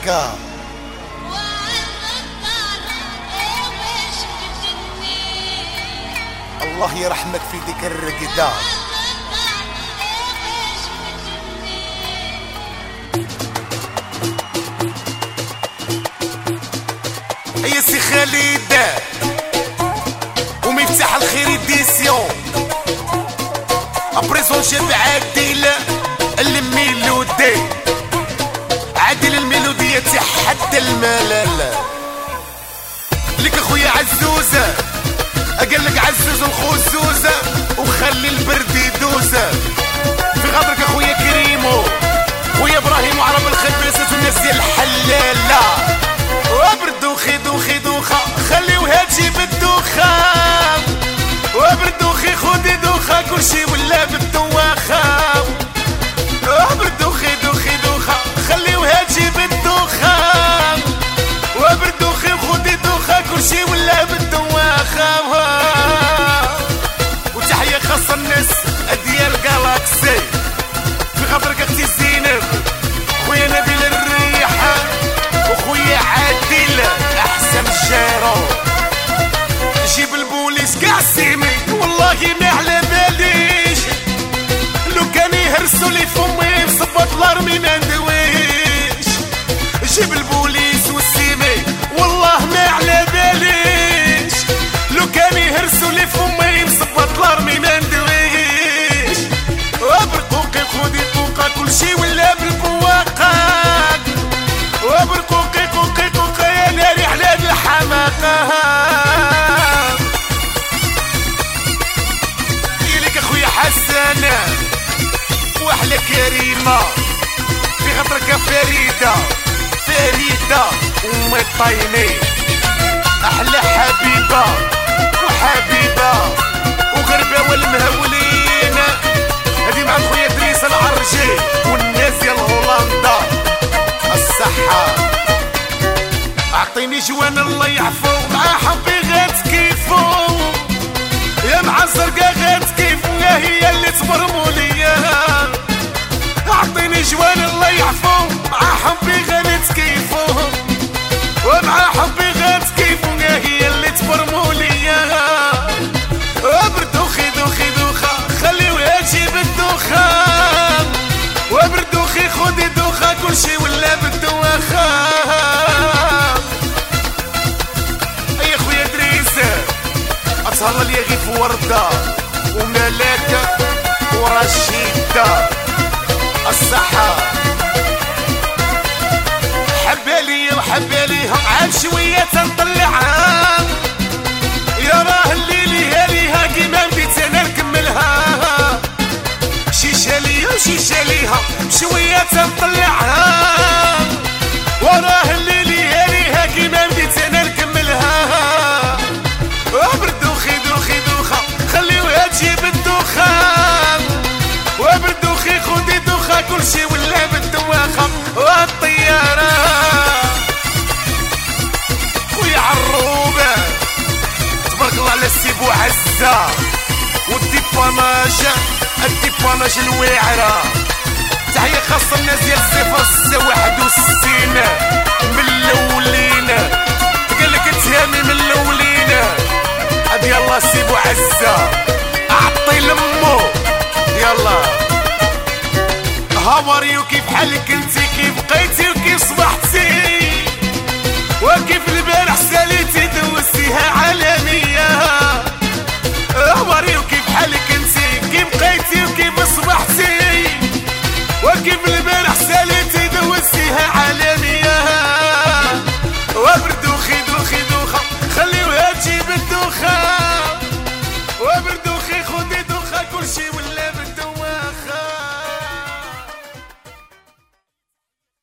هكا. الله يرحمك في ديك الرقدة. يا سي خالد ومفتاح الخير ديسيون ابريزون شاب عادل الميلودي، عادل الميلودية تحدى الملل. لك اخويا عزوزة قالك عزوز الخزوزة وخلي البرد يدوزة في غدرك اخويا كريمو خويا ابراهيم وعرب الخبيثة والناس ديال الحلالة. وبردوخي دوخي دوخة خليو هاتشي بالدوخة، وبردوخي خودي دوخة كلشي ولا بالدواخة. وبردوخي دوخي دوخة خليو هاتشي بالدوخة، وبردوخي خودي دوخة كلشي ولا بالدواخة. وتحية خاصة الناس ديال جالاكسي في خاطرك اختي زينب خويا نبيل الريحة وخويا عادل احسن جارو. جيب البوليس كاع سيمي والله ما على باليش، لو كان يهرسوا لي فمي بصبط لارمي ما ندويش. جيب البوليس والسيمي والله ما على باليش، لو كان يهرسوا لي فمي بصبط لارمي ما ندويش. وبرقوقي خودي طوقة كلشي ولا بالبواقة، وبرقوقي قوقي قوقي يا ناري على الحماقة. يليك اخويا حسن واحلى كريمة في غطرك فريدة فريدة ومي طيني احلى حبيبة وحبيبة وغربة والمهولين. هادي مع خويا دريس العرجي والناس ديال هولندا الصحة. اعطيني جوان الله يعفو مع حبي غتكيفو، يا مع الزرقا غتكيفو يا هي اللي تبرمو ليا. اعطيني جوان الله يعفو مع حبي غتكيفو، ومع حبي غتكيفو يا هي اللي تبرمو ليا. وبردوخي دوخي دوخة خليو هاتشي بالدوخة، وبردوخي خودي دوخة كلشي ولا بالدواخة. يا خويا دريس اتصهلا ليا غير في وردة وملاكة ورشيدة الصحة. حبالي وحباليها عاد شوية تنطلعها، يا راه الليلي هاليها كيما بديت انا نكملها. شيشة ليا وشيشة ليها شوية تنطلعها، وراه الليلي هاليها كيما بديت انا نكملها. وبردوخي دوخي دوخة خليو هاتشي بالدوخة، وبردوخي خودي دوخة كلشي ولا بالدواخة. والطيارة خويا عروبة تبارك الله على السيبو عزة، والديباناج الويعرة. تحية خاصة الناس ديال 061 من الاولين، قالك تهامي من الاولين. هادي يلا سيبو عزة اعطي لمو يلا. هاوريو كيف حالك انتي كيف بقيتي وكيف صبحتي، وكيف البارح ساليتي دوزتيها عالمية. هاوريو كيف حالك انتي كيف بقيتي وكيف صبحتي، وكيف البارح